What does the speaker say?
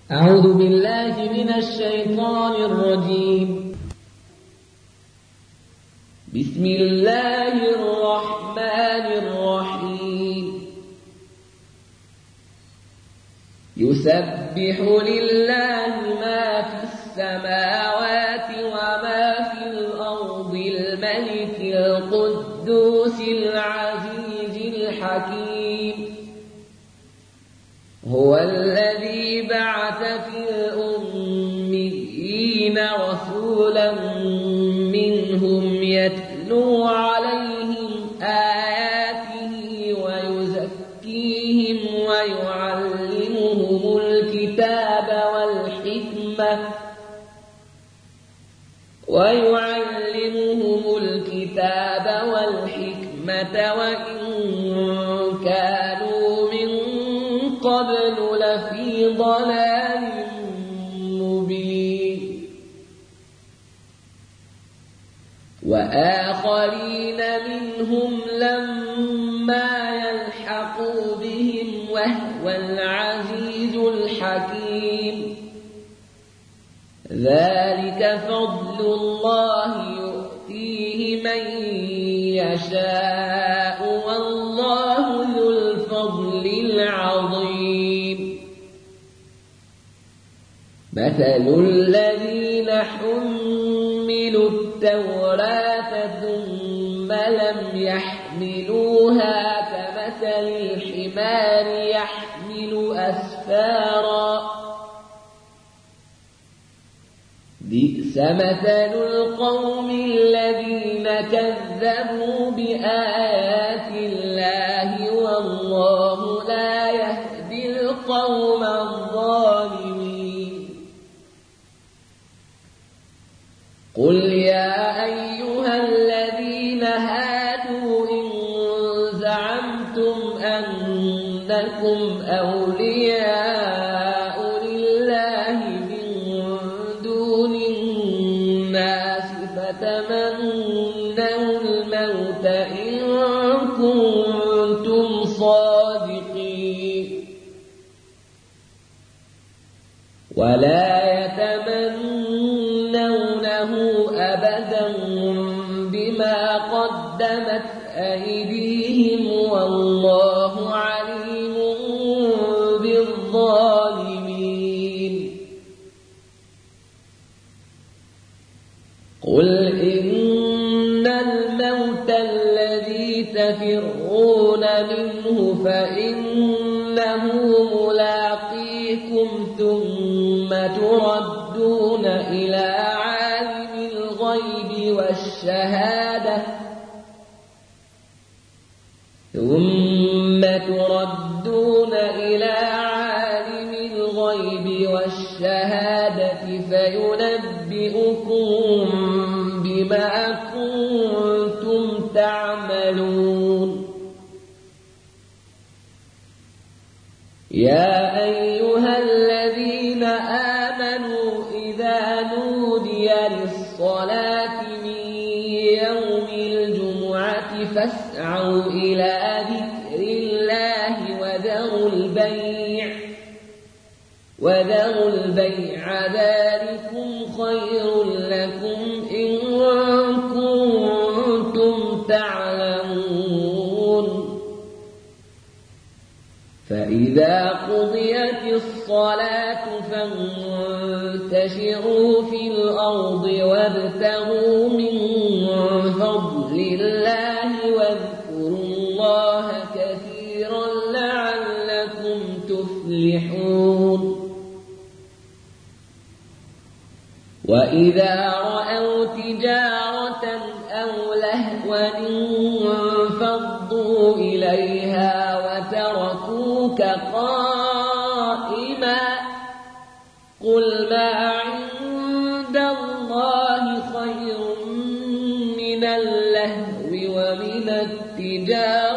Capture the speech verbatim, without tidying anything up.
أعوذ بالله من الشيطان الرجيم. بسم الله الرحمن الرحيم. يسبح لله ما في السماوات وما في الأرض الملك القدوس العزيز الحكيم. هو الذي بعث في الأميين رسولا منهم يتلو عليهم آياته ويزكيهم ويعلمهم الكتاب والحكمة ويعلمهم الكتاب والحكمة وإن كانوا من قبل لفي ضلال مبين. وآخرين منهم لما يلحقوا بهم وهو العزيز الحكيم. ذلك فضل الله يؤتيه من يشاء والله ذو الفضل العظيم. مثل الذين حملوا التوراة ثم لم يحملوها كمثل الحمار يحمل أسفارا بئس مثل القوم الذين كذبوا بآيات الله والله لا يهدي القوم الظالمين. قل يا أيها الذين هادوا إن زعمتم أنكم أولياء لله من دون الناس فتمنوا الموت إن كنتم صادقين ولا يتمنونه أبدا بما قدمت أيديهم والله عليم بالظالمين. قل إن الموت الذي تفرون منه فإنه ملاقيكم ثم تردون إلى عالم الغيب والشهادة ثم تردون إلى عالم الغيب والشهادة فينبئكم بما كنتم تعملون. يا أيها الذين آمنوا إذا نودي للصلاة من يوم الجمعة فاسعوا إلى ذكر الله وذروا البيع وذروا البيع ذلكم خير لكم إن كنتم تعلمون. فإذا قضيت الصلاة فانتشروا في الأرض وابتغوا من فضل الله واذكروا الله كثيرا لعلكم تفلحون. وإذا رأوا تجارة أو لهوا انفضوا إليها وتركوك قائما قل ما عند الله خير من اللهو ومن التجارة